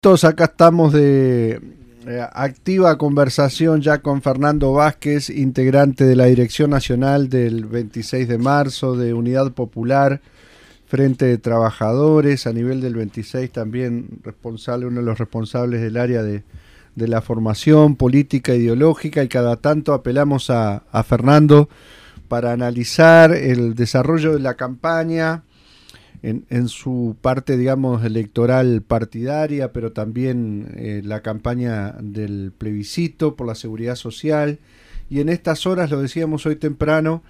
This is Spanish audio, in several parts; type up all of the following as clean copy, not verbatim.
Todos acá estamos de activa conversación ya con Fernando Vázquez, integrante de la Dirección Nacional del 26 de marzo, de Unidad Popular, Frente de Trabajadores, a nivel del 26 también responsable, uno de los responsables del área de la formación política ideológica, y cada tanto apelamos a Fernando para analizar el desarrollo de la campaña en su parte, digamos, electoral partidaria, pero también la campaña del plebiscito por la seguridad social. Y en estas horas, lo decíamos hoy temprano,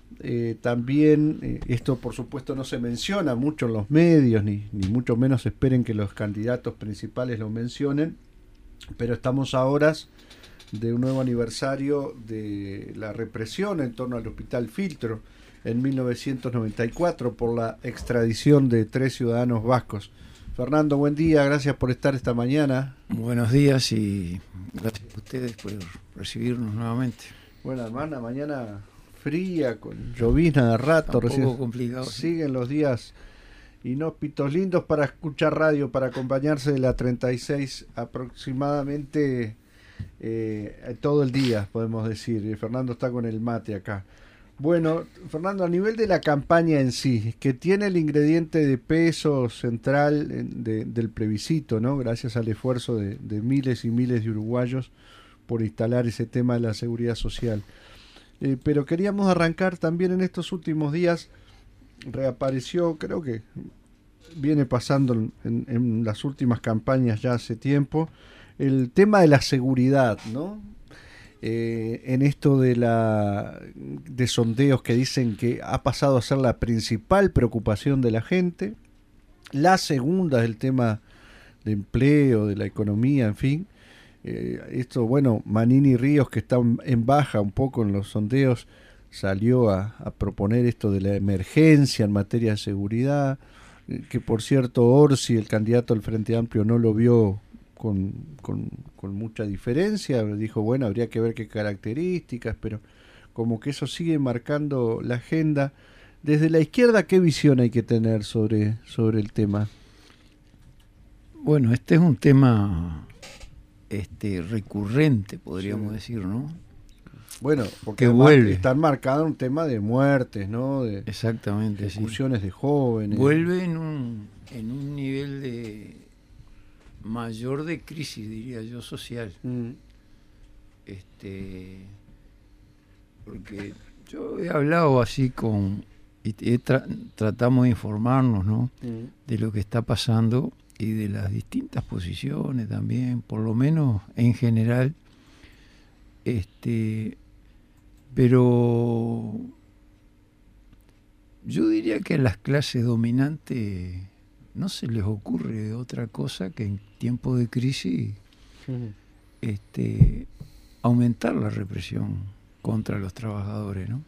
también esto por supuesto no se menciona mucho en los medios, ni mucho menos esperen que los candidatos principales lo mencionen, pero estamos a horas de un nuevo aniversario de la represión en torno al Hospital Filtro en 1994 por la extradición de 3 ciudadanos vascos. Fernando, buen día, gracias por estar esta mañana. Buenos días y gracias a ustedes por recibirnos nuevamente. Bueno, hermana, mañana fría, con llovizna de rato. Un poco complicado. Siguen los días inhóspitos, lindos para escuchar radio, para acompañarse de la 36 aproximadamente todo el día, podemos decir. Fernando está con el mate acá. Bueno, Fernando, a nivel de la campaña en sí, que tiene el ingrediente de peso central del plebiscito, ¿no? Gracias al esfuerzo de miles y miles de uruguayos por instalar ese tema de la seguridad social. Pero queríamos arrancar también en estos últimos días, reapareció, creo que viene pasando en las últimas campañas ya hace tiempo, el tema de la seguridad, ¿no? En esto de sondeos que dicen que ha pasado a ser la principal preocupación de la gente. La segunda es el tema de empleo, de la economía, en fin. Esto, bueno, Manini Ríos, que está en baja un poco en los sondeos, salió a proponer esto de la emergencia en materia de seguridad, que por cierto Orsi, el candidato del Frente Amplio, no lo vio con mucha diferencia. Dijo, bueno, habría que ver qué características, pero como que eso sigue marcando la agenda. Desde la izquierda, ¿qué visión hay que tener sobre el tema? Bueno, este es un tema recurrente, podríamos decir, ¿no? Bueno, porque están marcados un tema de muertes, ¿no? Exactamente, ejecuciones de jóvenes. Vuelve en un nivel de mayor de crisis, diría yo, social. Porque yo he hablado así tratamos de informarnos, ¿no? De lo que está pasando y de las distintas posiciones también, por lo menos en general. Pero yo diría que a las clases dominantes no se les ocurre otra cosa que en tiempos de crisis aumentar la represión contra los trabajadores, ¿no?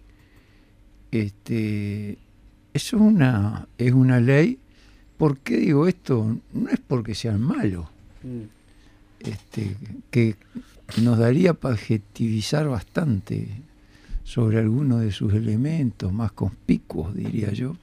Eso es una ley. ¿Por qué digo esto? No es porque sean malos, que nos daría para adjetivizar bastante sobre algunos de sus elementos más conspicuos, diría yo.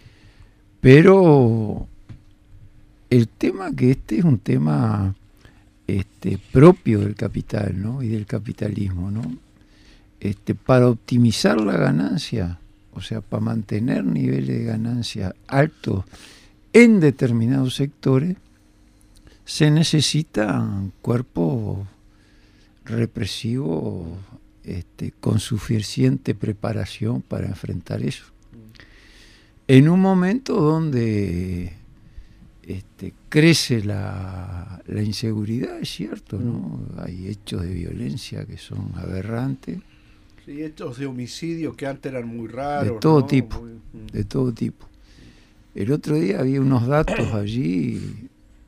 Pero el tema que es un tema propio del capital, ¿no? Y del capitalismo, ¿no? Para optimizar la ganancia, o sea, para mantener niveles de ganancia altos en determinados sectores, se necesita un cuerpo represivo con suficiente preparación para enfrentar eso. En un momento donde crece la inseguridad, es cierto, ¿no? Hay hechos de violencia que son aberrantes. Sí, hechos de homicidio que antes eran muy raros. De todo, ¿no? tipo, de todo tipo. El otro día había unos datos allí,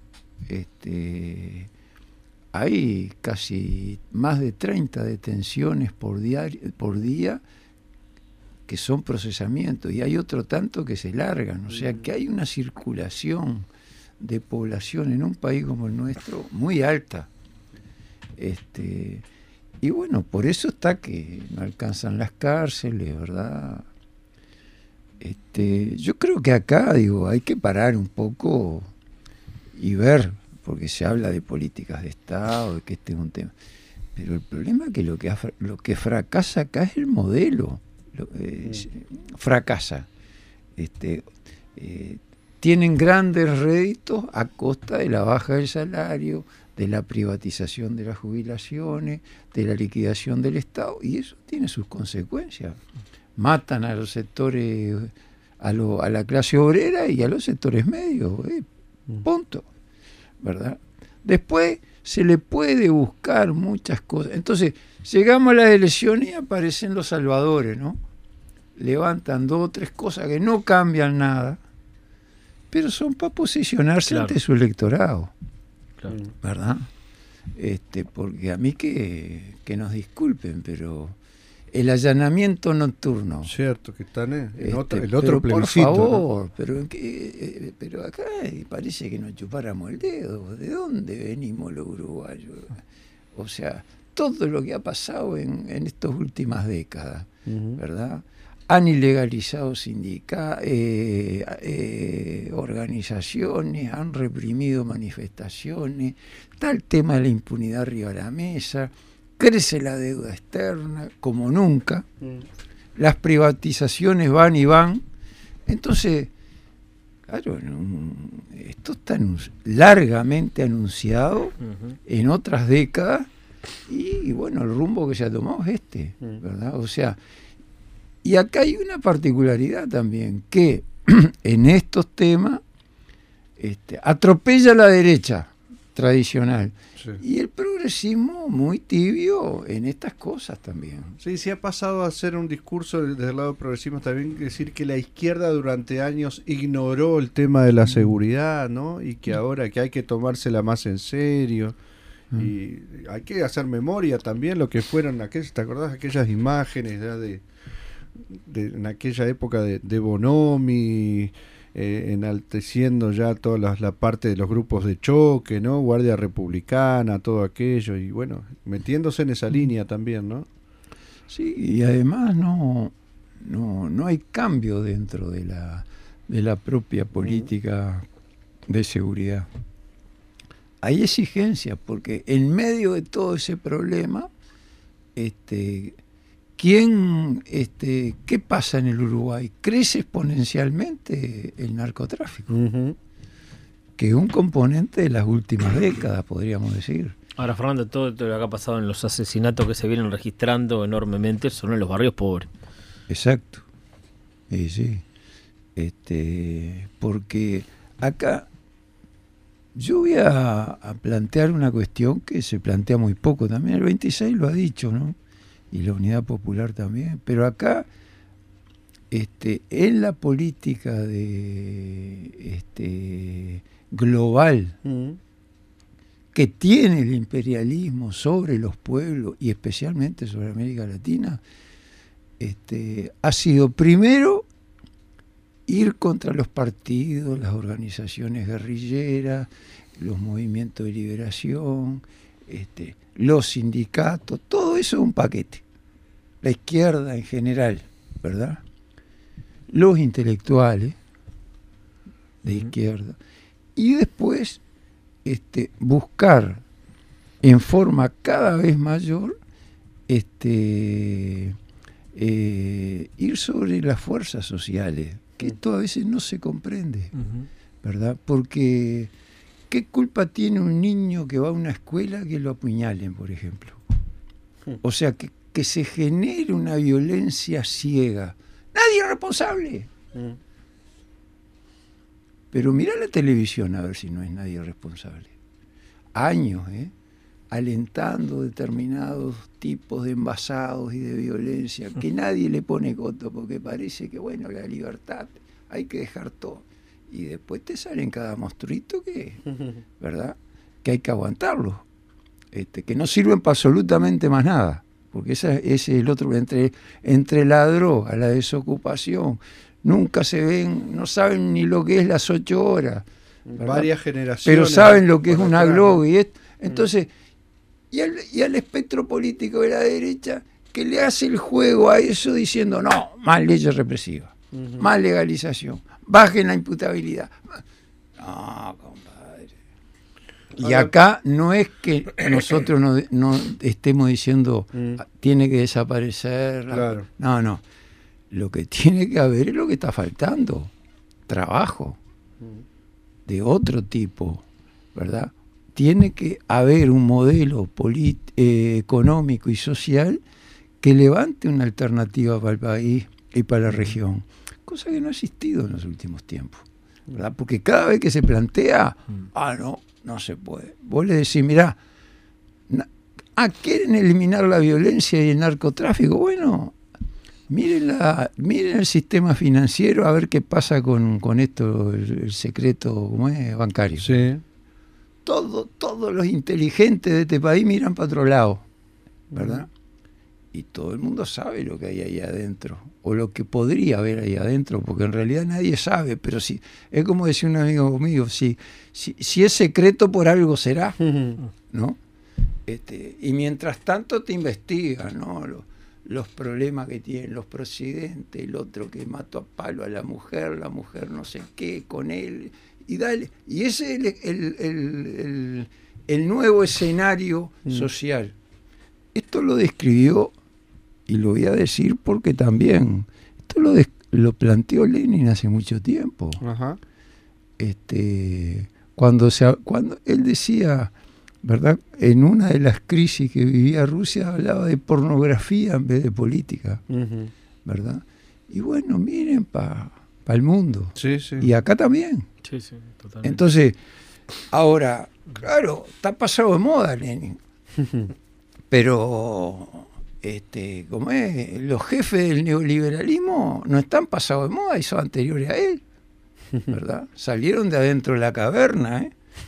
hay casi más de 30 detenciones por día que son procesamientos, y hay otro tanto que se largan, o sea que hay una circulación de población en un país como el nuestro muy alta. Y bueno, por eso está que no alcanzan las cárceles, ¿verdad? Yo creo que acá, hay que parar un poco y ver porque se habla de políticas de Estado, de que este es un tema. Pero el problema es que lo que fracasa acá es el modelo. Fracasa. Tienen grandes réditos a costa de la baja del salario, de la privatización de las jubilaciones, de la liquidación del Estado, y eso tiene sus consecuencias. Matan a los sectores, a la clase obrera y a los sectores medios, punto, ¿verdad? Después se le puede buscar muchas cosas. Entonces, llegamos a las elecciones y aparecen los salvadores, ¿no? Levantan 2 o 3 cosas que no cambian nada, pero son para posicionarse ante su electorado, ¿verdad? Porque a mí que nos disculpen, pero el allanamiento nocturno, cierto que están el otro pero plebiscito, por favor, ¿no? pero acá parece que nos chupáramos el dedo. ¿De dónde venimos los uruguayos? O sea, todo lo que ha pasado en estas últimas décadas, ¿verdad? Han ilegalizado organizaciones, han reprimido manifestaciones, está el tema de la impunidad arriba de la mesa, crece la deuda externa como nunca, las privatizaciones van y van. Entonces, claro, esto está largamente anunciado en otras décadas y bueno, el rumbo que se ha tomado es ¿verdad? O sea, y acá hay una particularidad también, que en estos temas atropella a la derecha tradicional. Sí. Y el progresismo muy tibio en estas cosas también. Sí, se ha pasado a hacer un discurso desde el lado del progresismo también, decir que la izquierda durante años ignoró el tema de la seguridad, ¿no? Y que ahora que hay que tomársela más en serio. Y hay que hacer memoria también lo que fueron aquellas, ¿te acordás? Aquellas imágenes ya en aquella época de Bonomi, enalteciendo ya toda la parte de los grupos de choque, ¿no? Guardia Republicana, todo aquello, y bueno, metiéndose en esa línea también, ¿no? Sí, y además no hay cambio dentro de la propia política de seguridad. Hay exigencias, porque en medio de todo ese problema, ¿qué pasa en el Uruguay? Crece exponencialmente el narcotráfico, que es un componente de las últimas décadas, podríamos decir. Ahora, Fernando, todo lo que ha pasado en los asesinatos que se vienen registrando enormemente son en los barrios pobres. Exacto. Sí. Porque acá yo voy a plantear una cuestión que se plantea muy poco también. El 26 lo ha dicho, ¿no? Y la Unidad Popular también, pero acá en la política global que tiene el imperialismo sobre los pueblos y especialmente sobre América Latina, ha sido primero ir contra los partidos, las organizaciones guerrilleras, los movimientos de liberación, los sindicatos, todo eso es un paquete. La izquierda en general, ¿verdad? Los intelectuales de izquierda. Y después buscar en forma cada vez mayor ir sobre las fuerzas sociales, que esto a veces no se comprende, ¿verdad? Porque ¿qué culpa tiene un niño que va a una escuela que lo apuñalen, por ejemplo? O sea, que se genere una violencia ciega. Nadie es responsable. Pero mira la televisión a ver si no es nadie responsable. Años, alentando determinados tipos de envasados y de violencia, que nadie le pone coto, porque parece que, bueno, la libertad, hay que dejar todo. Y después te salen cada monstruito que, ¿verdad? Que hay que aguantarlo. Que no sirven para absolutamente más nada. Porque ese es el otro, entre la droga, la desocupación, nunca se ven, no saben ni lo que es las 8 horas. ¿verdad? Varias generaciones. Pero saben lo que es una globo. Entonces, y al espectro político de la derecha, que le hace el juego a eso diciendo, no, más leyes represivas, más legalización, bajen la imputabilidad. No, compadre. Y acá no es que nosotros no estemos diciendo tiene que desaparecer. Claro. No. Lo que tiene que haber es lo que está faltando. Trabajo. De otro tipo, ¿verdad? Tiene que haber un modelo económico y social que levante una alternativa para el país y para la región. Cosa que no ha existido en los últimos tiempos, ¿verdad? Porque cada vez que se plantea, no se puede. Vos le decís, mirá, quieren eliminar la violencia y el narcotráfico. Bueno, miren el sistema financiero a ver qué pasa con esto, el secreto, ¿cómo es? Bancario. Sí. Todos los inteligentes de este país miran para otro lado, ¿verdad? Y todo el mundo sabe lo que hay ahí adentro, o lo que podría haber ahí adentro, porque en realidad nadie sabe, pero sí, es como decía un amigo mío, si es secreto por algo será, ¿no? Y mientras tanto te investigan, ¿no? Los problemas que tienen los presidentes, el otro que mató a palo a la mujer no sé qué, con él, y dale. Y ese es el nuevo escenario social. Esto lo describió, y lo voy a decir porque también, esto lo planteó Lenin hace mucho tiempo. Ajá. Cuando él decía, ¿verdad? En una de las crisis que vivía Rusia hablaba de pornografía en vez de política, ¿verdad? Y bueno, miren para el mundo. Sí. Y acá también. Sí, totalmente. Entonces, ahora, claro, está pasado de moda Lenin. Pero, ¿cómo es? Los jefes del neoliberalismo no están pasados de moda y son anteriores a él, ¿verdad? Salieron de adentro de la caverna,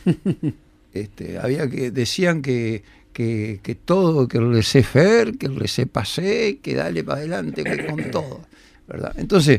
decían que todo, que el laissez-faire, que el laissez-passer, que dale para adelante, que con todo, ¿verdad? Entonces,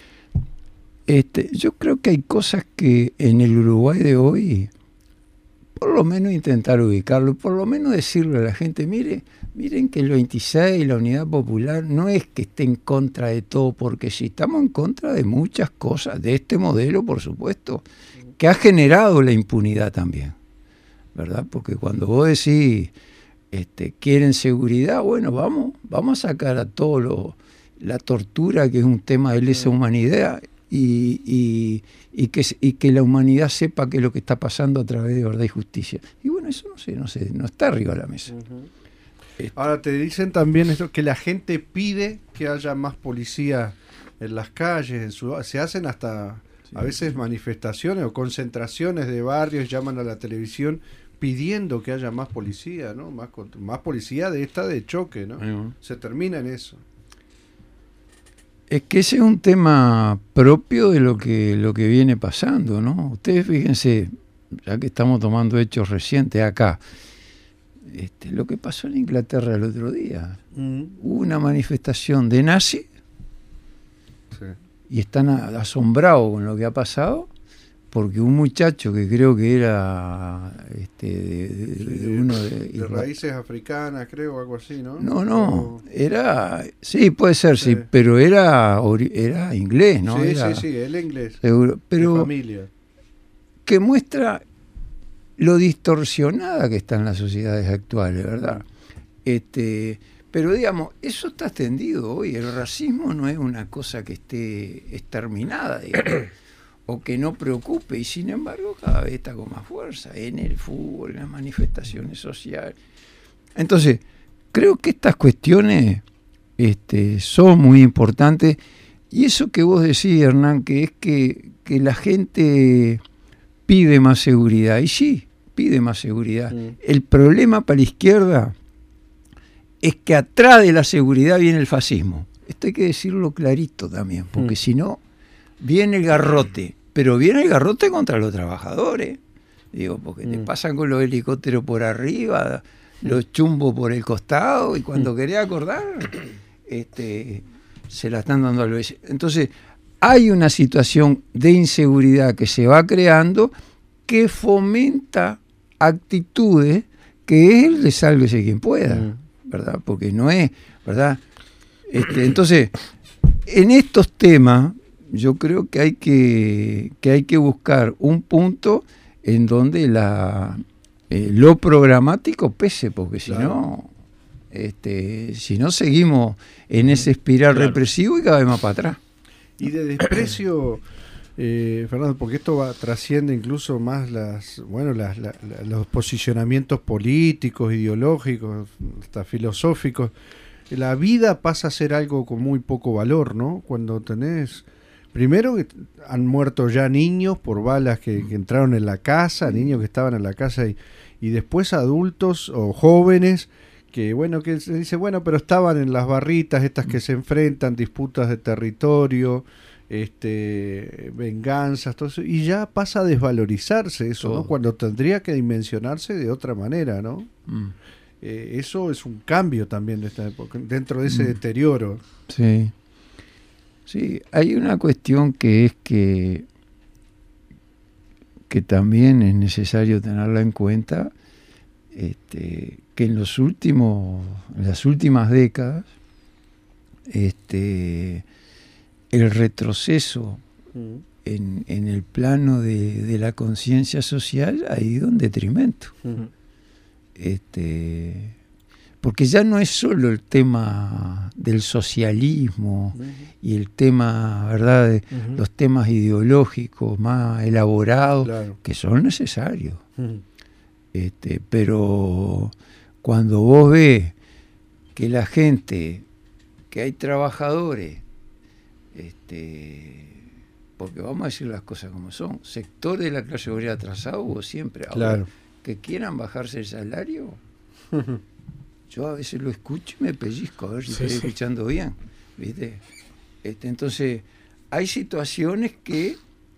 yo creo que hay cosas que en el Uruguay de hoy, por lo menos intentar ubicarlo, por lo menos decirle a la gente, miren que el 26, la Unidad Popular, no es que esté en contra de todo, porque sí, estamos en contra de muchas cosas, de este modelo, por supuesto, que ha generado la impunidad también, ¿verdad? Porque cuando vos decís, quieren seguridad, bueno, vamos a sacar a todo la tortura, que es un tema de lesa humanidad, y que la humanidad sepa qué es lo que está pasando a través de verdad y justicia. Y bueno, eso no está arriba de la mesa. Ahora te dicen también esto, que la gente pide que haya más policía en las calles, se hacen hasta a veces manifestaciones o concentraciones de barrios, llaman a la televisión pidiendo que haya más policía, ¿no? Más policía de choque, ¿no? Se termina en eso. Es que ese es un tema propio de lo que viene pasando, ¿no? Ustedes fíjense, ya que estamos tomando hechos recientes acá, lo que pasó en Inglaterra el otro día. Hubo una manifestación de nazis y están asombrados con lo que ha pasado, porque un muchacho que creo que era de raíces africanas, creo, algo así, ¿no? No, era, sí, puede ser, sí, pero era inglés, ¿no? Sí, él inglés, seguro, pero de familia. Que muestra lo distorsionada que están las sociedades actuales, ¿verdad? Pero digamos, eso está extendido hoy, el racismo no es una cosa que esté exterminada, digamos, o que no preocupe, y sin embargo cada vez está con más fuerza en el fútbol, en las manifestaciones sociales. Entonces, creo que estas cuestiones son muy importantes, y eso que vos decís, Hernán, que es que la gente pide más seguridad, y sí, pide más seguridad. El problema para la izquierda es que atrás de la seguridad viene el fascismo. Esto hay que decirlo clarito también, porque si no, viene el garrote, pero viene el garrote contra los trabajadores, digo, porque te pasan con los helicópteros por arriba, los chumbos por el costado, y cuando querés acordar, se la están dando al vecino. Entonces, hay una situación de inseguridad que se va creando que fomenta actitudes que es el de sálvese quien pueda, ¿verdad? Porque no es, ¿verdad? Entonces, en estos temas, yo creo que hay que buscar un punto en donde lo programático pese, porque Claro. si no seguimos en ese espiral Claro. represivo y cada vez más para atrás. Y de desprecio, Fernando, porque esto trasciende incluso más los posicionamientos políticos, ideológicos, hasta filosóficos. La vida pasa a ser algo con muy poco valor, ¿no? Cuando tenés, primero que han muerto ya niños por balas que entraron en la casa, niños que estaban en la casa y después adultos o jóvenes que se dice, pero estaban en las barritas estas que se enfrentan, disputas de territorio, venganzas, todo eso, y ya pasa a desvalorizarse eso, ¿no? Cuando tendría que dimensionarse de otra manera, ¿no? Eso es un cambio también de esta época, dentro de ese deterioro. Sí. Sí, hay una cuestión que es que también es necesario tenerla en cuenta, que en las últimas décadas, el retroceso en el plano de la conciencia social ha ido en detrimento. Porque ya no es solo el tema del socialismo y el tema, ¿verdad?, de los temas ideológicos más elaborados, Claro. que son necesarios. Pero cuando vos ves que la gente, que hay trabajadores, porque vamos a decir las cosas como son, sector de la clase obrera atrasado hubo siempre. Ahora, Claro. que quieran bajarse el salario, yo a veces lo escucho y me pellizco a ver si estoy escuchando bien, ¿viste? Entonces hay situaciones que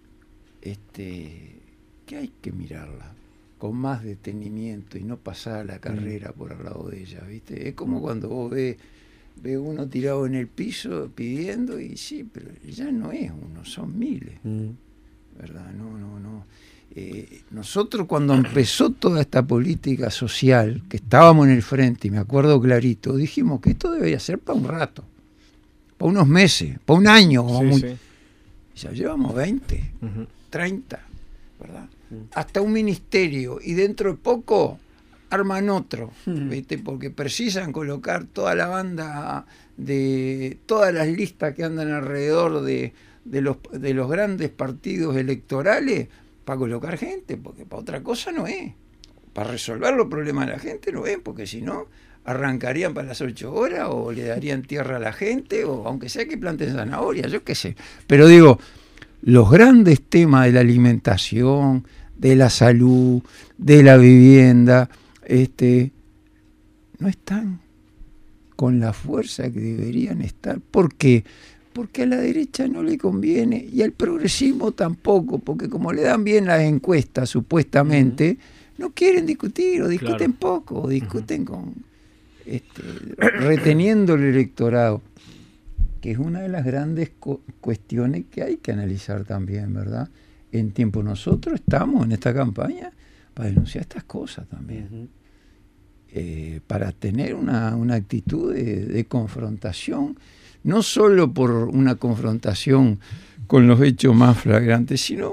hay que mirarlas con más detenimiento y no pasar la carrera por al lado de ellas, ¿viste? Es como cuando vos ves uno tirado en el piso pidiendo, y sí, pero ya no es uno, son miles, ¿verdad? No. Nosotros, cuando empezó toda esta política social, que estábamos en el frente, y me acuerdo clarito, dijimos que esto debería ser para un rato, para unos meses, para un año, ya llevamos 20, 30, ¿verdad? Hasta un ministerio, y dentro de poco arman otro, ¿viste? Porque precisan colocar toda la banda de todas las listas que andan alrededor de los grandes partidos electorales para colocar gente, porque para otra cosa no es. Para resolver los problemas de la gente no es, porque si no, arrancarían para las 8 horas o le darían tierra a la gente, o aunque sea que planten zanahoria, yo qué sé. Pero digo, los grandes temas de la alimentación, de la salud, de la vivienda, no están con la fuerza que deberían estar. ¿Por qué? Porque a la derecha no le conviene, y al progresismo tampoco, porque como le dan bien las encuestas, supuestamente, no quieren discutir, o discuten poco, o discuten con reteniendo el electorado, que es una de las grandes cuestiones que hay que analizar también, ¿verdad? En tiempo nosotros estamos en esta campaña para denunciar estas cosas también, para tener una actitud de confrontación, no solo por una confrontación con los hechos más flagrantes, sino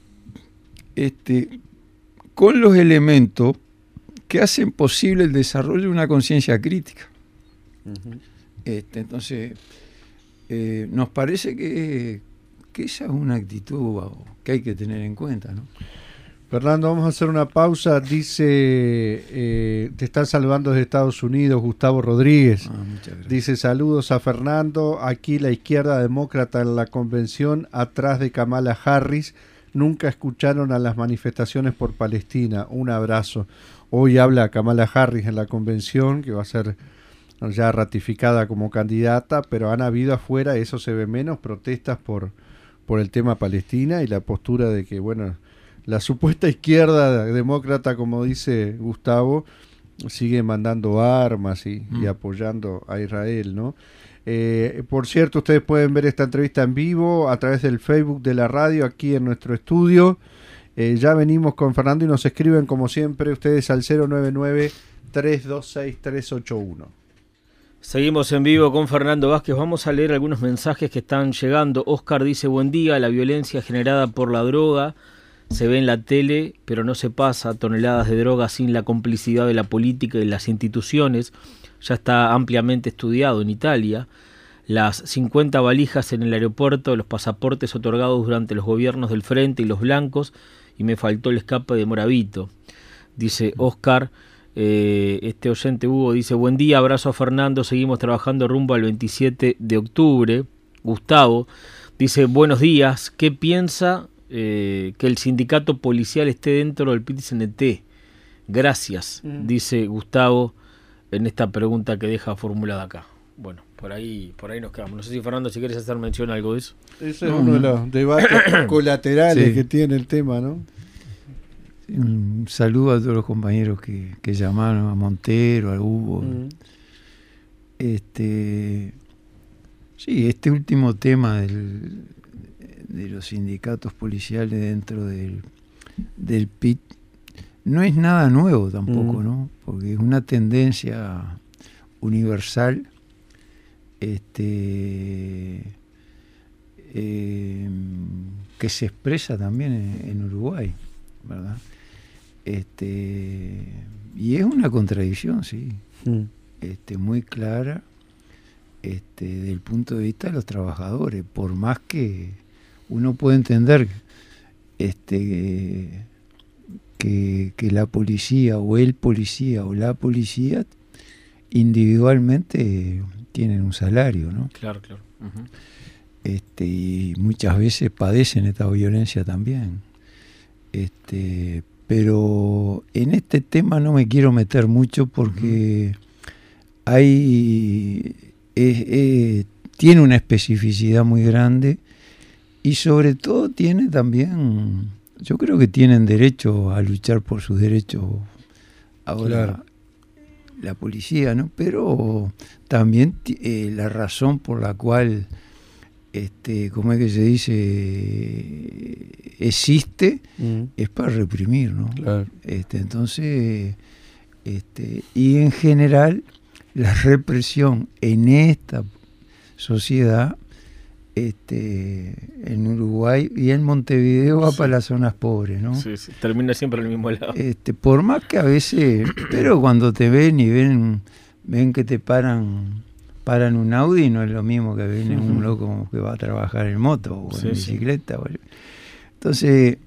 con los elementos que hacen posible el desarrollo de una conciencia crítica. Entonces, nos parece que esa es una actitud que hay que tener en cuenta, ¿no? Fernando, vamos a hacer una pausa. Dice, te están saludando desde Estados Unidos, Gustavo Rodríguez. Muchas gracias. Dice, saludos a Fernando, aquí la izquierda demócrata en la convención, atrás de Kamala Harris. Nunca escucharon a las manifestaciones por Palestina. Un abrazo. Hoy habla Kamala Harris en la convención, que va a ser ya ratificada como candidata, pero han habido afuera, eso se ve menos, protestas por el tema Palestina y la postura de que, la supuesta izquierda demócrata, como dice Gustavo, sigue mandando armas y apoyando a Israel, ¿no? Por cierto, ustedes pueden ver esta entrevista en vivo a través del Facebook de la radio aquí en nuestro estudio. Ya venimos con Fernando y nos escriben como siempre ustedes al 099-326-381. Seguimos en vivo con Fernando Vázquez. Vamos a leer algunos mensajes que están llegando. Oscar dice, buen día, la violencia generada por la droga se ve en la tele, pero no se pasa, toneladas de droga sin la complicidad de la política y las instituciones. Ya está ampliamente estudiado en Italia. Las 50 valijas en el aeropuerto, los pasaportes otorgados durante los gobiernos del Frente y los blancos, y me faltó el escape de Moravito. Dice Oscar, este oyente Hugo dice, buen día, abrazo a Fernando, seguimos trabajando rumbo al 27 de octubre. Gustavo dice, buenos días, ¿qué piensa que el sindicato policial esté dentro del PIT-CNT? Gracias, dice Gustavo en esta pregunta que deja formulada acá. Bueno, por ahí nos quedamos. No sé si Fernando, si quieres hacer mención a algo de eso. Ese es uno de los debates colaterales que tiene el tema, ¿no? Un saludo a todos los compañeros que llamaron, a Montero, a Hugo. Sí, este último tema de los sindicatos policiales dentro del PIT no es nada nuevo tampoco, ¿no? Porque es una tendencia universal que se expresa también en Uruguay, ¿verdad? Y es una contradicción, sí, muy clara desde el punto de vista de los trabajadores, por más que uno puede entender que la policía o el policía o la policía individualmente tienen un salario, ¿no? Claro, claro. Y muchas veces padecen esta violencia también. Pero en este tema no me quiero meter mucho porque tiene una especificidad muy grande y sobre todo tiene también, yo creo que tienen derecho a luchar por sus derechos ahora la policía, ¿no? Pero también la razón por la cual ¿cómo es que se dice? Existe, es para reprimir, ¿no? Claro. Entonces, y en general, la represión en esta sociedad, en Uruguay y en Montevideo va para las zonas pobres, ¿no? Sí, sí, termina siempre en el mismo lado. Por más que a veces, pero cuando te ven y ven que te paran un Audi, no es lo mismo que viene un loco que va a trabajar en moto o en bicicleta. Sí. Entonces,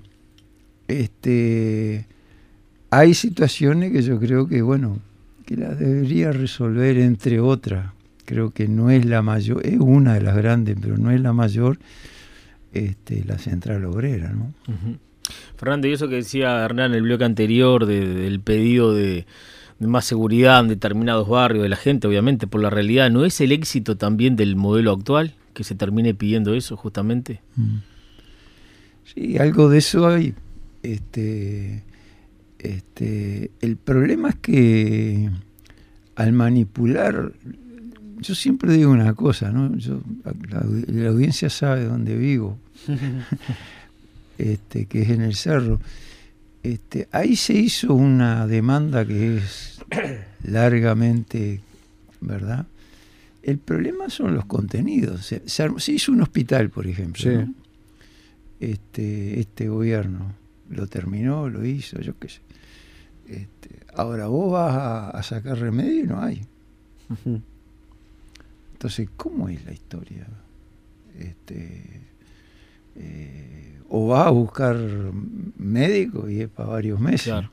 hay situaciones que yo creo que, que las debería resolver, entre otras. Creo que no es la mayor, es una de las grandes, pero no es la mayor, la Central Obrera, ¿no? Fernando, y eso que decía Hernán en el bloque anterior del pedido de más seguridad en determinados barrios de la gente, obviamente, por la realidad, ¿no es el éxito también del modelo actual que se termine pidiendo eso justamente? Sí, algo de eso hay. El problema es que al manipular, yo siempre digo una cosa, ¿no? La audiencia sabe dónde vivo, que es en el Cerro. Ahí se hizo una demanda que es largamente, ¿verdad? El problema son los contenidos. Se hizo un hospital, por ejemplo, sí, ¿no? Este gobierno lo terminó, lo hizo, yo qué sé. Ahora vos vas a sacar remedio y no hay. Entonces, ¿cómo es la historia? O vas a buscar médico y es para varios meses. Claro.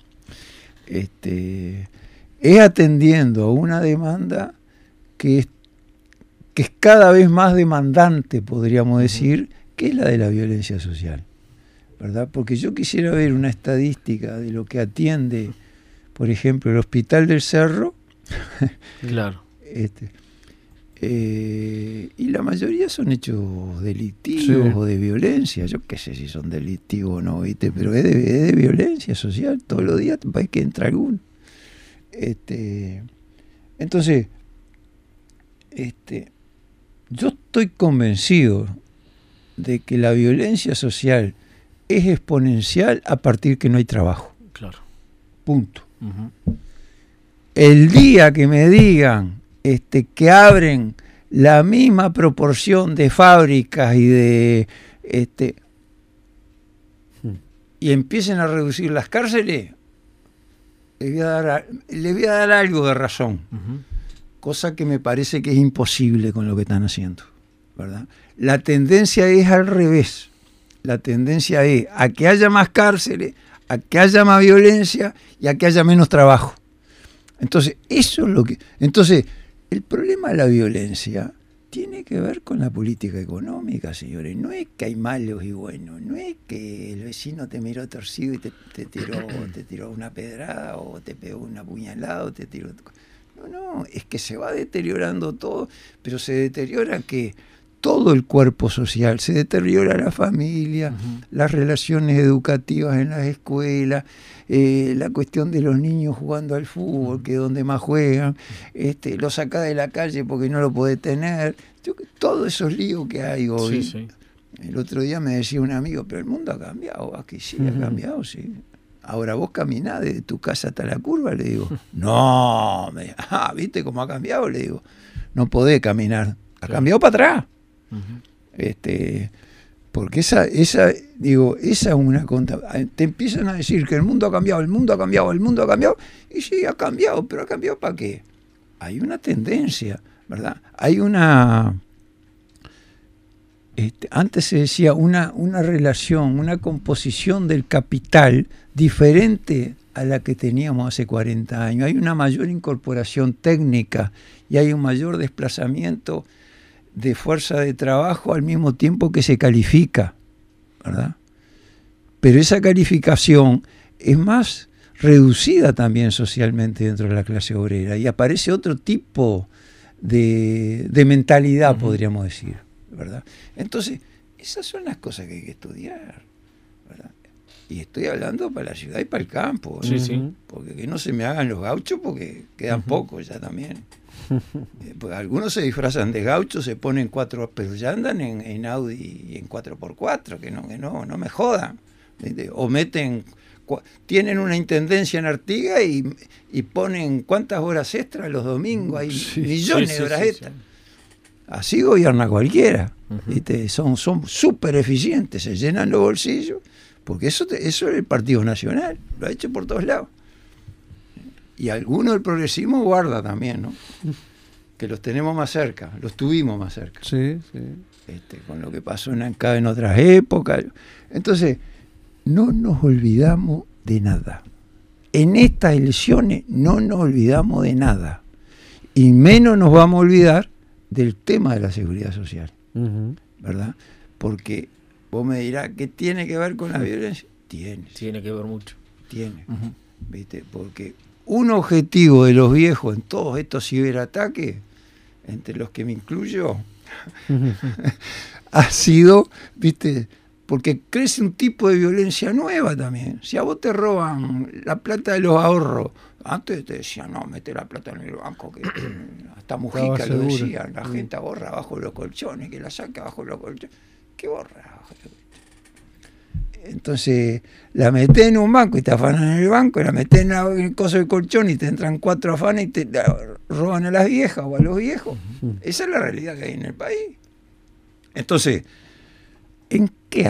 Es atendiendo a una demanda que es cada vez más demandante, podríamos decir, que es la de la violencia social, ¿verdad? Porque yo quisiera ver una estadística de lo que atiende, por ejemplo, el Hospital del Cerro. Claro. Y la mayoría son hechos delictivos o de violencia. Yo qué sé si son delictivos o no, ¿viste? Pero es de violencia social. Todos los días hay que entrar alguno. Entonces, yo estoy convencido de que la violencia social es exponencial a partir que no hay trabajo. Claro. Punto. El día que me digan que abren la misma proporción de fábricas y de y empiecen a reducir las cárceles, le voy a dar algo de razón, cosa que me parece que es imposible con lo que están haciendo, ¿verdad? La tendencia es al revés. La tendencia es a que haya más cárceles, a que haya más violencia y a que haya menos trabajo. Entonces, eso es lo que... Entonces, el problema de la violencia tiene que ver con la política económica, señores. No es que hay malos y buenos, no es que el vecino te miró torcido y te tiró una pedrada o te pegó una puñalada o te tiró... No, es que se va deteriorando todo, pero se deteriora que todo el cuerpo social, se deteriora la familia, las relaciones educativas en las escuelas, la cuestión de los niños jugando al fútbol, que es donde más juegan, lo sacás de la calle porque no lo podés tener, todos esos líos que hay hoy. Sí, sí. El otro día me decía un amigo, pero el mundo ha cambiado, aquí sí, ha cambiado, sí. Ahora vos caminás desde tu casa hasta la curva, le digo. No, ¿viste cómo ha cambiado? Le digo, no podés caminar, ha cambiado para atrás. Porque esa es una te empiezan a decir que el mundo ha cambiado, y sí, ha cambiado, pero ¿ha cambiado para qué? Hay una tendencia, ¿verdad? Hay una... antes se decía una relación, una composición del capital diferente a la que teníamos hace 40 años. Hay una mayor incorporación técnica y hay un mayor desplazamiento de fuerza de trabajo al mismo tiempo que se califica, ¿verdad? Pero esa calificación es más reducida también socialmente dentro de la clase obrera y aparece otro tipo de mentalidad, podríamos decir, ¿verdad? Entonces, esas son las cosas que hay que estudiar, ¿verdad? Y estoy hablando para la ciudad y para el campo, ¿no? Sí. Porque que no se me hagan los gauchos porque quedan pocos ya también. Pues algunos se disfrazan de gauchos, se ponen pero ya andan en Audi y en 4x4, que no me jodan. O tienen una intendencia en Artigas y ponen cuántas horas extras los domingos, hay millones de horas extras. Así gobierna cualquiera, ¿viste? Son súper eficientes, se llenan los bolsillos, porque eso es el Partido Nacional, lo ha hecho por todos lados. Y algunos del progresismo guarda también, ¿no? Que los tenemos más cerca, los tuvimos más cerca. Sí. Con lo que pasó acá en otras épocas. Entonces, no nos olvidamos de nada. En estas elecciones no nos olvidamos de nada. Y menos nos vamos a olvidar del tema de la seguridad social. ¿Verdad? Porque vos me dirás, ¿qué tiene que ver con la violencia? Tiene que ver mucho. ¿Viste? Porque un objetivo de los viejos en todos estos ciberataques, entre los que me incluyo, ha sido, ¿viste? Porque crece un tipo de violencia nueva también. Si a vos te roban la plata de los ahorros, antes te decían, no, mete la plata en el banco, que hasta Mujica lo decía, la gente ahorra bajo los colchones, que la saca bajo los colchones. ¿Qué borra? Entonces la metés en un banco y te afanan en el banco, la metés en el coso del colchón y te entran 4 afanes y te roban a las viejas o a los viejos. Esa es la realidad que hay en el país. Entonces, ¿en qué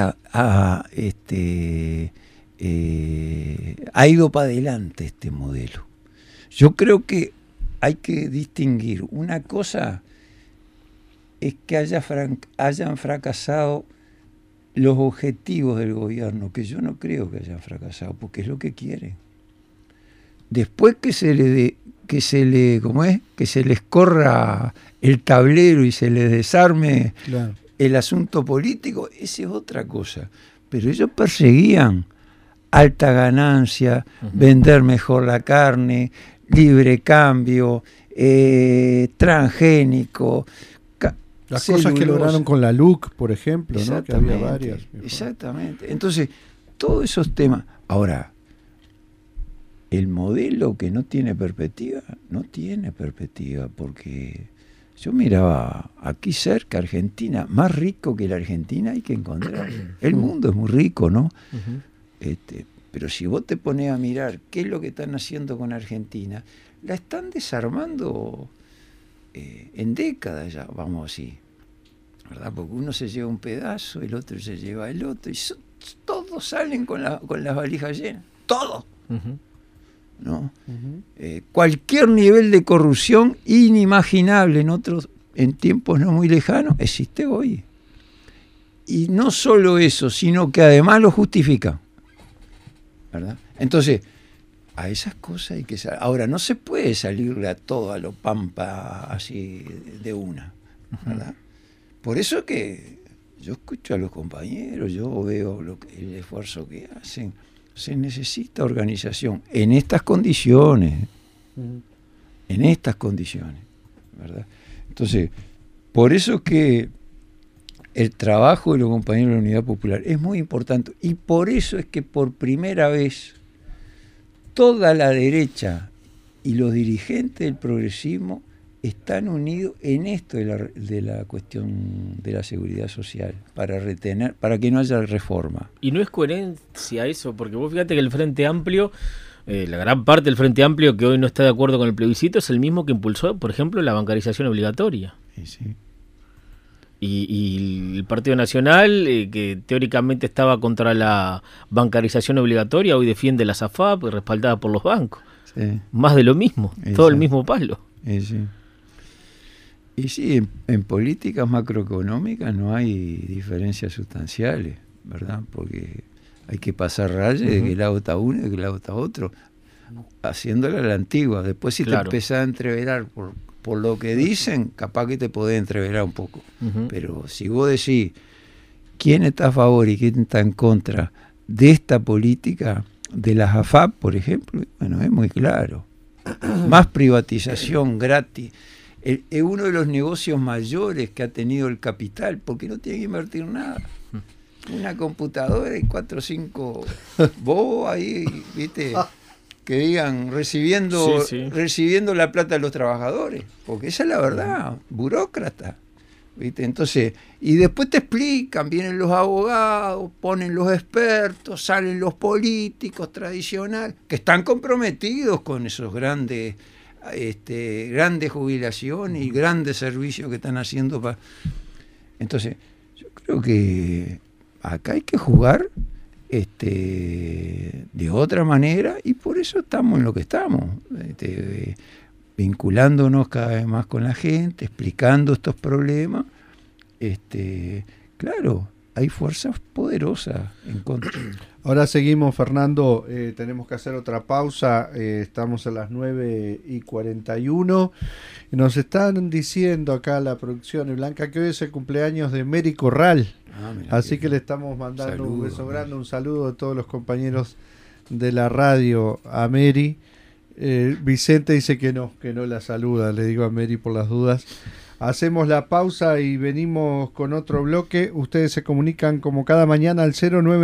ha ido para adelante este modelo? Yo creo que hay que distinguir. Una cosa es que hayan fracasado los objetivos del gobierno, que yo no creo que hayan fracasado, porque es lo que quieren. Después que se les corra el tablero y se les desarme el asunto político, esa es otra cosa. Pero ellos perseguían alta ganancia, vender mejor la carne, libre cambio, transgénico. Las cosas que lograron con la LUC, por ejemplo, ¿no? Que había varias. Exactamente. Entonces, todos esos temas. Ahora, el modelo que no tiene perspectiva, porque yo miraba aquí cerca Argentina, más rico que la Argentina hay que encontrar. El mundo es muy rico, ¿no? Pero si vos te pones a mirar qué es lo que están haciendo con Argentina, la están desarmando en décadas ya, vamos así, ¿verdad? Porque uno se lleva un pedazo, el otro se lleva el otro, y todos salen con las valijas llenas, todos. ¿No? Cualquier nivel de corrupción inimaginable en tiempos no muy lejanos existe hoy. Y no solo eso, sino que además lo justifica, ¿verdad? Entonces, a esas cosas hay que salir. Ahora, no se puede salirle a todo a lo pampa así de una, ¿verdad? Por eso que yo escucho a los compañeros, yo veo el esfuerzo que hacen. Se necesita organización en estas condiciones, ¿verdad? Entonces, por eso que el trabajo de los compañeros de la Unidad Popular es muy importante, y por eso es que por primera vez toda la derecha y los dirigentes del progresismo están unidos en esto de la cuestión de la seguridad social, para que no haya reforma. Y no es coherencia eso, porque vos fíjate que el Frente Amplio, la gran parte del Frente Amplio que hoy no está de acuerdo con el plebiscito, es el mismo que impulsó, por ejemplo, la bancarización obligatoria. Sí. Y el Partido Nacional, que teóricamente estaba contra la bancarización obligatoria, hoy defiende la SAFAP, respaldada por los bancos. Sí. Más de lo mismo, todo el mismo palo. Sí. Y sí, en políticas macroeconómicas no hay diferencias sustanciales, ¿verdad? Porque hay que pasar rayas de que el lado está uno y de que el lado está otro, haciéndola a la antigua. Después si te empezás a entreverar por lo que dicen, capaz que te podés entreverar un poco. Pero si vos decís quién está a favor y quién está en contra de esta política, de las AFAP, por ejemplo, bueno, es muy claro. Más privatización gratis. Es uno de los negocios mayores que ha tenido el capital, porque no tiene que invertir nada. Una computadora y 4 o 5 bobos ahí, ¿viste? Que digan recibiendo la plata de los trabajadores, porque esa es la verdad, burócrata, ¿viste? Entonces, y después te explican, vienen los abogados, ponen los expertos, salen los políticos tradicionales, que están comprometidos con esos grandes jubilaciones y grandes servicios que están haciendo. Entonces, yo creo que acá hay que jugar de otra manera, y por eso estamos en lo que estamos, vinculándonos cada vez más con la gente, explicando estos problemas. Claro, hay fuerzas poderosas en contra. Ahora seguimos, Fernando, tenemos que hacer otra pausa, estamos a las 9:41, y nos están diciendo acá la producción, Blanca, que hoy es el cumpleaños de Mary Corral, así que le estamos mandando un beso grande, un saludo de todos los compañeros de la radio a Mary. Vicente dice que no la saluda, le digo a Mary por las dudas. Hacemos la pausa y venimos con otro bloque. Ustedes se comunican como cada mañana al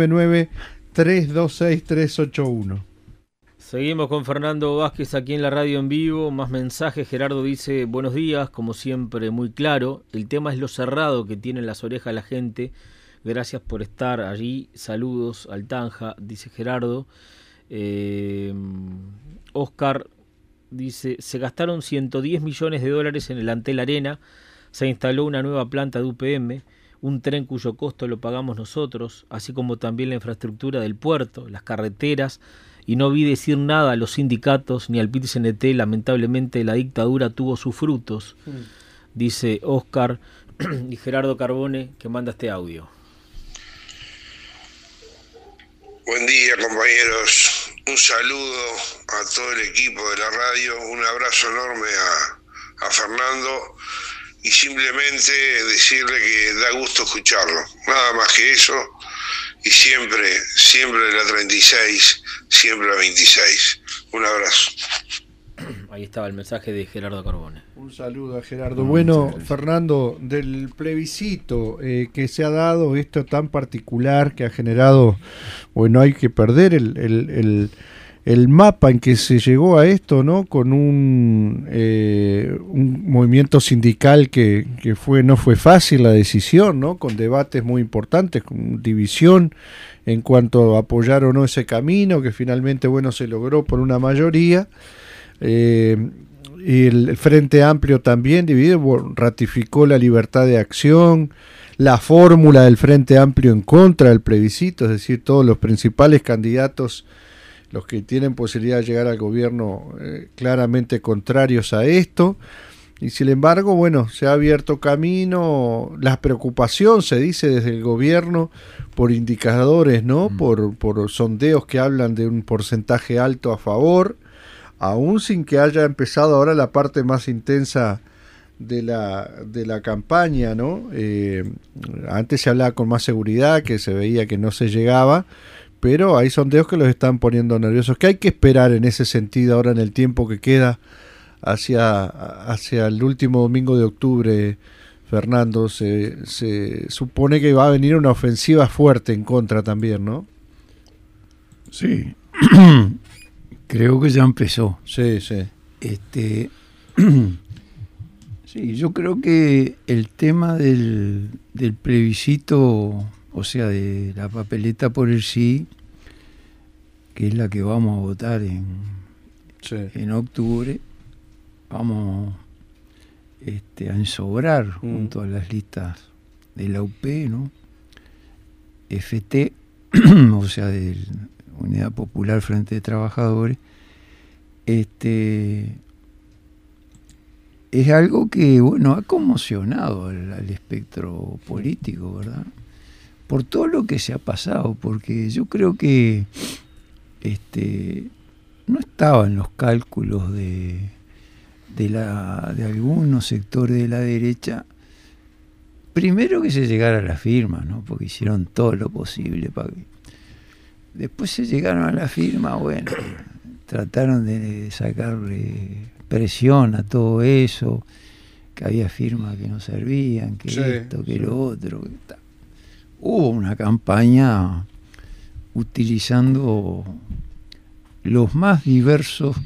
099-326-381. Seguimos con Fernando Vázquez aquí en la radio en vivo. Más mensajes. Gerardo dice: buenos días, como siempre, muy claro. El tema es lo cerrado que tienen las orejas la gente. Gracias por estar allí. Saludos al Tanja, dice Gerardo. Oscar dice: se gastaron $110 millones en el Antel Arena, se instaló una nueva planta de UPM, un tren cuyo costo lo pagamos nosotros, así como también la infraestructura del puerto, las carreteras, y no vi decir nada a los sindicatos ni al PIT-CNT. Lamentablemente la dictadura tuvo sus frutos, dice Oscar. Y Gerardo Carbone, que manda este audio. Buen día, compañeros. Un saludo a todo el equipo de la radio, un abrazo enorme a Fernando, y simplemente decirle que da gusto escucharlo, nada más que eso, y siempre la 36, siempre la 26. Un abrazo. Ahí estaba el mensaje de Gerardo Carbone. Un saludo a Gerardo. Bueno, Fernando, del plebiscito que se ha dado, esto tan particular que ha generado, bueno, hay que perder el mapa en que se llegó a esto, ¿no? Con un movimiento sindical que no fue fácil la decisión, ¿no? Con debates muy importantes, con división en cuanto a apoyar o no ese camino, que finalmente, bueno, se logró por una mayoría. Y el Frente Amplio también dividido, ratificó la libertad de acción, la fórmula del Frente Amplio en contra del plebiscito, es decir, todos los principales candidatos, los que tienen posibilidad de llegar al gobierno, claramente contrarios a esto. Y sin embargo, bueno, se ha abierto camino, la preocupación se dice desde el gobierno por indicadores, ¿no? Por sondeos que hablan de un porcentaje alto a favor, aún sin que haya empezado ahora la parte más intensa de la campaña, ¿no? Antes se hablaba con más seguridad, que se veía que no se llegaba, pero hay sondeos que los están poniendo nerviosos. ¿Qué hay que esperar en ese sentido ahora en el tiempo que queda hacia el último domingo de octubre, Fernando? Se supone que va a venir una ofensiva fuerte en contra también, ¿no? Sí, creo que ya empezó. Sí, sí. Sí, yo creo que el tema del plebiscito, o sea, de la papeleta por el sí, que es la que vamos a votar en octubre, vamos a ensobrar junto a las listas de la UP, ¿no? FT, o sea, de Unidad Popular Frente de Trabajadores, es algo que, bueno, ha conmocionado al espectro político, ¿verdad? Por todo lo que se ha pasado, porque yo creo que no estaba en los cálculos de algunos sectores de la derecha, primero que se llegara a la firma, ¿no? Porque hicieron todo lo posible para que... Después se llegaron a la firma, bueno, trataron de sacarle presión a todo eso, que había firmas que no servían, que esto, que lo otro, que tal. Hubo una campaña utilizando los más diversos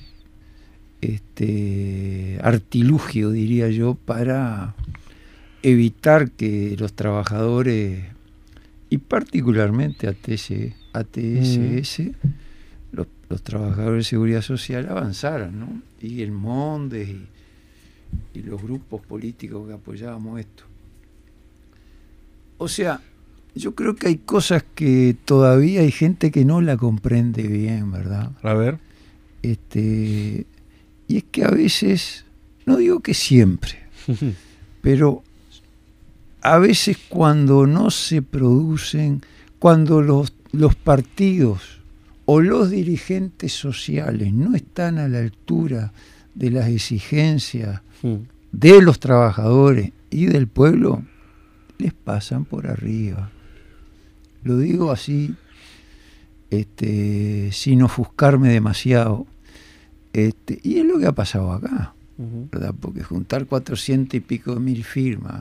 artilugios, diría yo, para evitar que los trabajadores, y particularmente ATSS, los trabajadores de seguridad social, avanzaran, ¿no? Y el Mondes y los grupos políticos que apoyábamos esto. O sea, yo creo que hay cosas que todavía hay gente que no la comprende bien, ¿verdad? A ver. Y es que a veces, no digo que siempre, pero a veces cuando no se producen, cuando los partidos o los dirigentes sociales no están a la altura de las exigencias de los trabajadores y del pueblo, les pasan por arriba. Lo digo así, sin ofuscarme demasiado. Y es lo que ha pasado acá, ¿verdad? Porque juntar 400 y pico de mil firmas,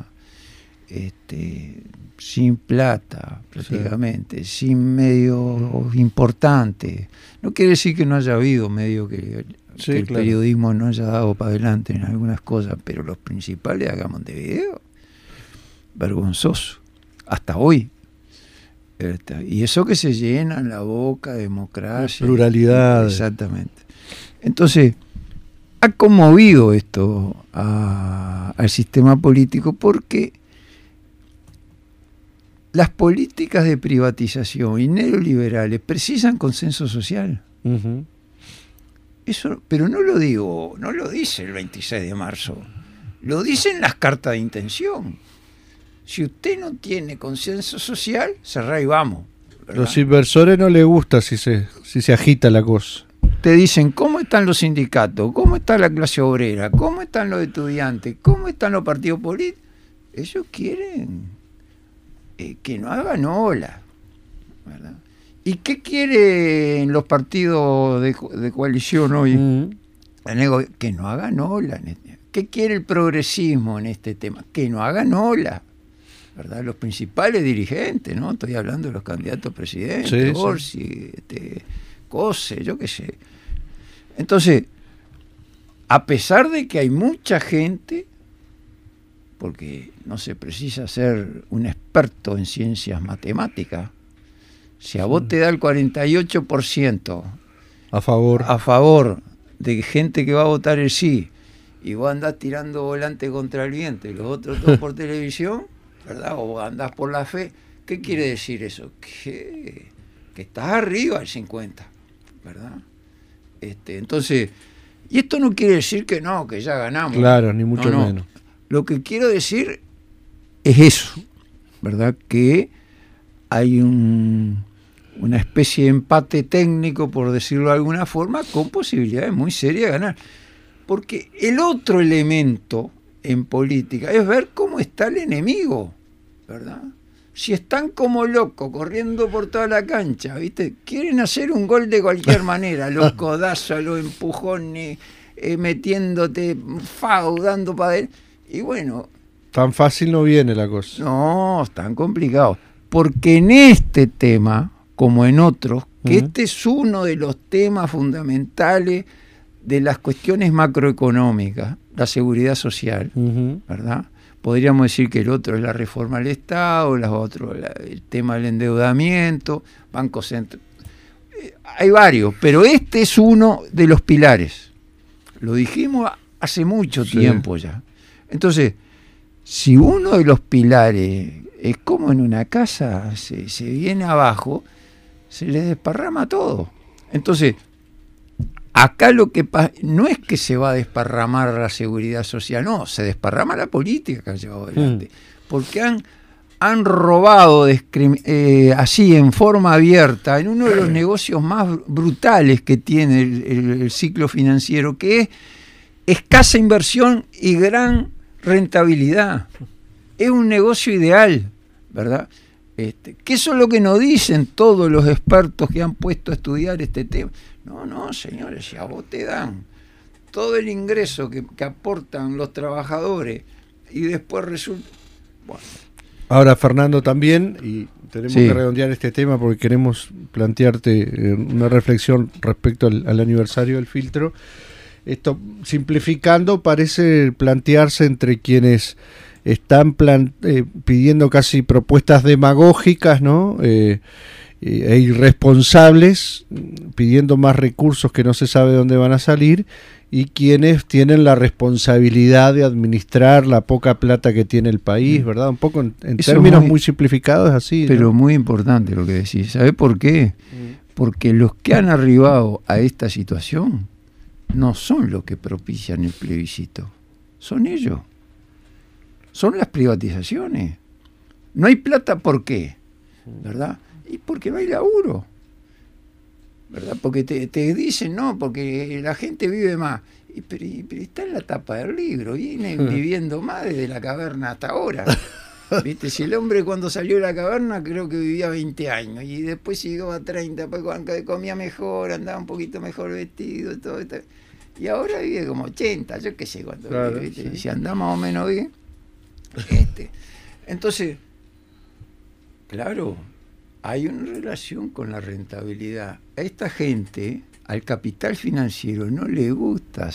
sin plata prácticamente, sin medios importantes, no quiere decir que no haya habido medio que el periodismo no haya dado para adelante en algunas cosas, pero los principales, hagamos de video, vergonzoso, hasta hoy. Y eso que se llena la boca, democracia, pluralidad. Exactamente. Entonces, ha conmovido esto al sistema político, porque las políticas de privatización y neoliberales precisan consenso social. Eso, pero no lo dice el 26 de marzo, lo dicen las cartas de intención. Si usted no tiene consenso social, cerrá y vamos, ¿verdad? Los inversores no les gusta si se agita la cosa. Te dicen cómo están los sindicatos, cómo está la clase obrera, cómo están los estudiantes, cómo están los partidos políticos. Ellos quieren que no hagan ola, ¿verdad? ¿Y qué quieren los partidos de coalición hoy? Que no hagan ola. ¿Qué quiere el progresismo en este tema? Que no hagan ola, ¿verdad? Los principales dirigentes, ¿no? Estoy hablando de los candidatos a presidente, Orsi, Cose, yo qué sé. Entonces, a pesar de que hay mucha gente, porque no se precisa ser un experto en ciencias matemáticas, si a vos te da el 48% a favor de gente que va a votar el sí, y vos andás tirando volante contra el viento y los otros todos por televisión, ¿verdad? O andás por la fe. ¿Qué quiere decir eso? Que estás arriba del 50, ¿verdad? Entonces, y esto no quiere decir que no, que ya ganamos. Claro, ni mucho menos. Lo que quiero decir es eso, ¿verdad? Que hay una especie de empate técnico, por decirlo de alguna forma, con posibilidades muy serias de ganar. Porque el otro elemento en política es ver cómo está el enemigo, ¿verdad? Si están como locos, corriendo por toda la cancha, ¿viste? Quieren hacer un gol de cualquier manera, los codazos, los empujones, metiéndote, dando para él. Y bueno... Tan fácil no viene la cosa. No, es tan complicado. Porque en este tema, como en otros, que este es uno de los temas fundamentales de las cuestiones macroeconómicas, la seguridad social, ¿verdad? Podríamos decir que el otro es la reforma del Estado, el tema del endeudamiento, Banco Central. Hay varios, pero este es uno de los pilares. Lo dijimos hace mucho tiempo ya. Entonces, si uno de los pilares es como en una casa, se viene abajo, se le desparrama todo. Entonces, acá lo que pasa no es que se va a desparramar la seguridad social, no, se desparrama la política que ha llevado adelante. Porque han robado así en forma abierta, en uno de los negocios más brutales que tiene el ciclo financiero, que es escasa inversión y gran rentabilidad. Es un negocio ideal, ¿verdad? Que eso es lo que nos dicen todos los expertos que han puesto a estudiar este tema. No, señores, si a vos te dan todo el ingreso que aportan los trabajadores y después resulta... Bueno. Ahora, Fernando, también, y tenemos que redondear este tema porque queremos plantearte una reflexión respecto al aniversario del filtro. Esto, simplificando, parece plantearse entre quienes están pidiendo casi propuestas demagógicas, ¿no? E irresponsables, pidiendo más recursos que no se sabe dónde van a salir, y quienes tienen la responsabilidad de administrar la poca plata que tiene el país, ¿verdad? Un poco en términos muy simplificados es así, ¿no? Pero muy importante lo que decís. ¿Sabés por qué? Porque los que han arribado a esta situación no son los que propician el plebiscito, son ellos. Son las privatizaciones. No hay plata, ¿por qué? ¿Verdad? Y porque no hay laburo, ¿verdad? Porque te dicen, no, porque la gente vive más. Pero está en la tapa del libro, vienen viviendo más desde la caverna hasta ahora. ¿Viste? Si el hombre cuando salió de la caverna creo que vivía 20 años y después llegó a 30, pues cuando comía mejor, andaba un poquito mejor vestido, todo esto. Y ahora vive como 80, yo qué sé cuánto vive, ¿viste? Si anda más o menos bien. Entonces, claro, hay una relación con la rentabilidad. A esta gente, al capital financiero, no le gusta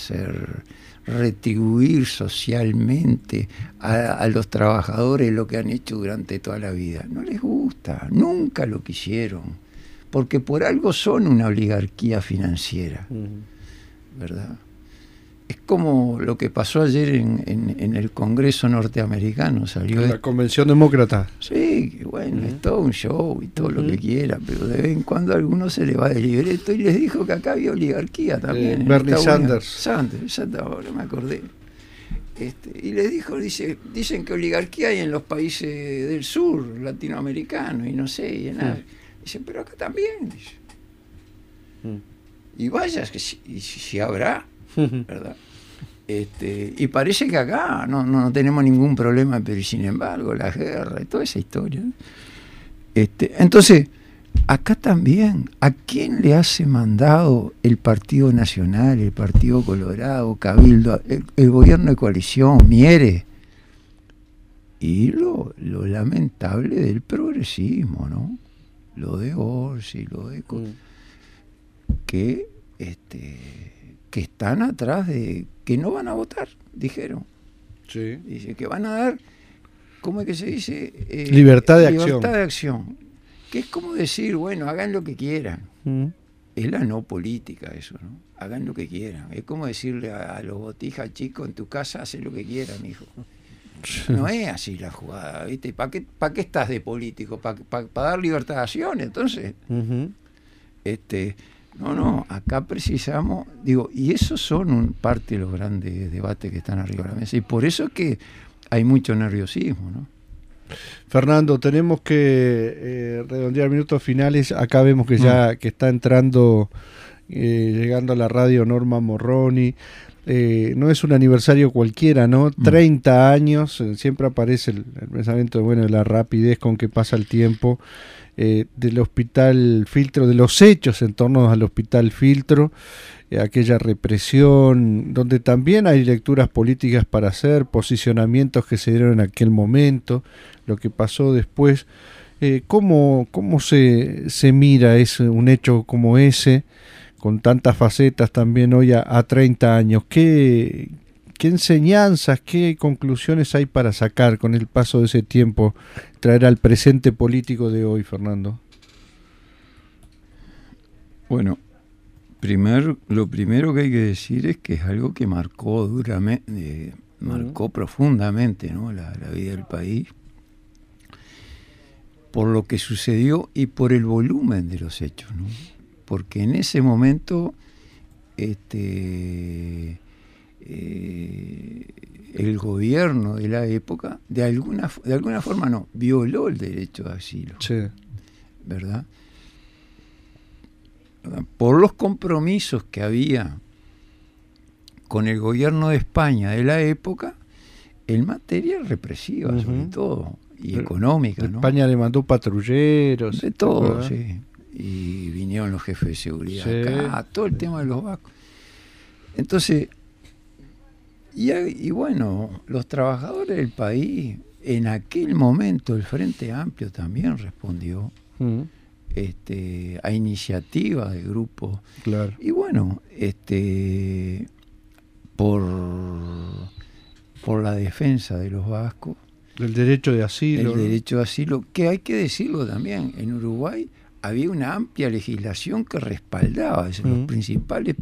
retribuir socialmente a los trabajadores lo que han hecho durante toda la vida. No les gusta, nunca lo quisieron, porque por algo son una oligarquía financiera, ¿verdad? Es como lo que pasó ayer en el Congreso norteamericano. Salió la Convención Demócrata. Sí, bueno, es todo un show y todo lo que quiera, pero de vez en cuando a alguno se le va de libreto y les dijo que acá había oligarquía también. Bernie Sanders. Ahora me acordé. Y les dijo, dicen que oligarquía hay en los países del sur, latinoamericanos, y no sé, y nada. Dice, pero acá también. Dice. Y vaya, que si habrá. ¿Verdad? Y parece que acá no tenemos ningún problema, pero sin embargo la guerra y toda esa historia. Entonces, acá también, ¿a quién le hace mandado el Partido Nacional, el Partido Colorado, Cabildo, el gobierno de coalición, Miere? Y lo lamentable del progresismo, ¿no? Lo de Orsi, lo de... que están atrás de que no van a votar, dijeron. Sí. Dice que van a dar, ¿cómo es que se dice? Libertad de acción. Que es como decir, bueno, hagan lo que quieran. Es la no política eso, ¿no? Hagan lo que quieran. Es como decirle a los botijas chicos, en tu casa hacen lo que quieran, hijo. No es así la jugada, ¿viste? ¿Para qué estás de político? ¿Para dar libertad de acción? Entonces, no, acá precisamos, digo, y esos son parte de los grandes debates que están arriba de la mesa, y por eso es que hay mucho nerviosismo, ¿no? Fernando, tenemos que redondear minutos finales. Acá vemos que ya que está entrando, llegando a la radio Norma Morroni. No es un aniversario cualquiera, ¿no? 30 años, siempre aparece el pensamiento de la rapidez con que pasa el tiempo, del Hospital Filtro, de los hechos en torno al Hospital Filtro, aquella represión, donde también hay lecturas políticas para hacer, posicionamientos que se dieron en aquel momento, lo que pasó después. ¿Cómo se mira un hecho como ese, con tantas facetas también hoy a 30 años? ¿Qué enseñanzas, qué conclusiones hay para sacar con el paso de ese tiempo, traer al presente político de hoy, Fernando? Bueno, lo primero que hay que decir es que es algo que marcó duramente, marcó profundamente, ¿no?, la vida del país, por lo que sucedió y por el volumen de los hechos, ¿no? Porque en ese momento el gobierno de la época de alguna forma violó el derecho de asilo, sí, ¿verdad? Por los compromisos que había con el gobierno de España de la época en materia represiva, sobre todo, y económica, ¿no? España le mandó patrulleros, de todo, sí, y vinieron los jefes de seguridad acá, todo el tema de los vascos. Entonces, y bueno, los trabajadores del país, en aquel momento el Frente Amplio también respondió a iniciativas de grupos. Claro. Y bueno, por la defensa de los vascos, el derecho de asilo. El derecho de asilo, que hay que decirlo también, en Uruguay había una amplia legislación que respaldaba eso. Los principales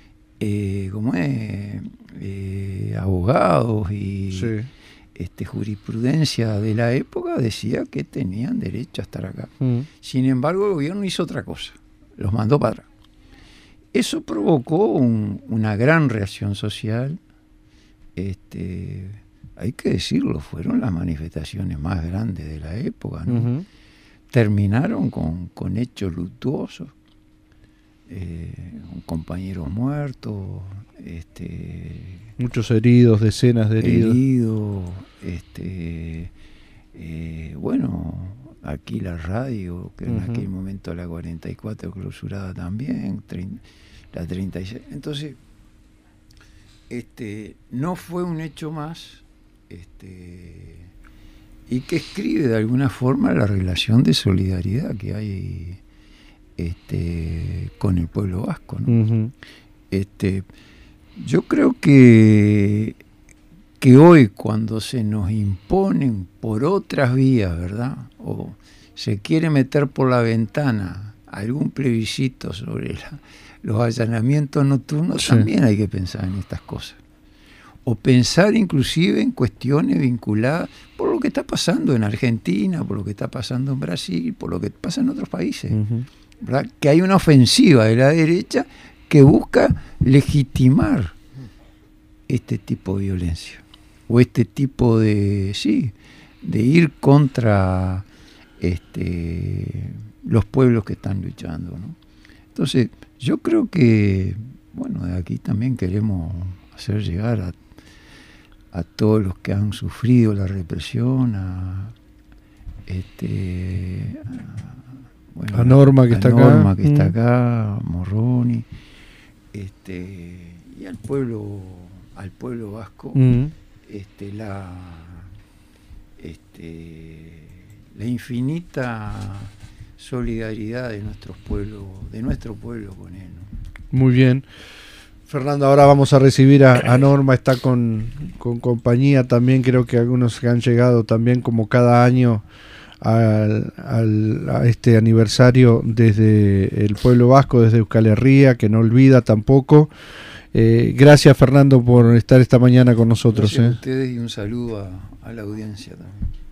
abogados y jurisprudencia de la época decía que tenían derecho a estar acá. Sin embargo, el gobierno hizo otra cosa, los mandó para atrás. Eso provocó una gran reacción social. Hay que decirlo, fueron las manifestaciones más grandes de la época, ¿no? Terminaron con hechos luctuosos, con compañeros muertos, muchos heridos, decenas de heridos. Bueno, aquí la radio, que en aquel momento la 44 clausurada también, la 36. Entonces, no fue un hecho más, y que escribe de alguna forma la relación de solidaridad que hay con el pueblo vasco, ¿no? Yo creo que hoy, cuando se nos imponen por otras vías, ¿verdad?, o se quiere meter por la ventana algún plebiscito sobre los allanamientos nocturnos, también hay que pensar en estas cosas. O pensar inclusive en cuestiones vinculadas por lo que está pasando en Argentina, por lo que está pasando en Brasil, por lo que pasa en otros países, ¿verdad? Que hay una ofensiva de la derecha que busca legitimar este tipo de violencia, o este tipo de ir contra los pueblos que están luchando, ¿no? Entonces, yo creo que, bueno, de aquí también queremos hacer llegar a todos los que han sufrido la represión, a Norma que está acá, Morroni, y al pueblo vasco, la infinita solidaridad de nuestro pueblo con él, ¿no? Muy bien. Fernando, ahora vamos a recibir a Norma, está con compañía también, creo que algunos que han llegado también como cada año a este aniversario desde el pueblo vasco, desde Euskal Herria, que no olvida tampoco. Gracias, Fernando, por estar esta mañana con nosotros. Gracias a ustedes y un saludo a la audiencia también.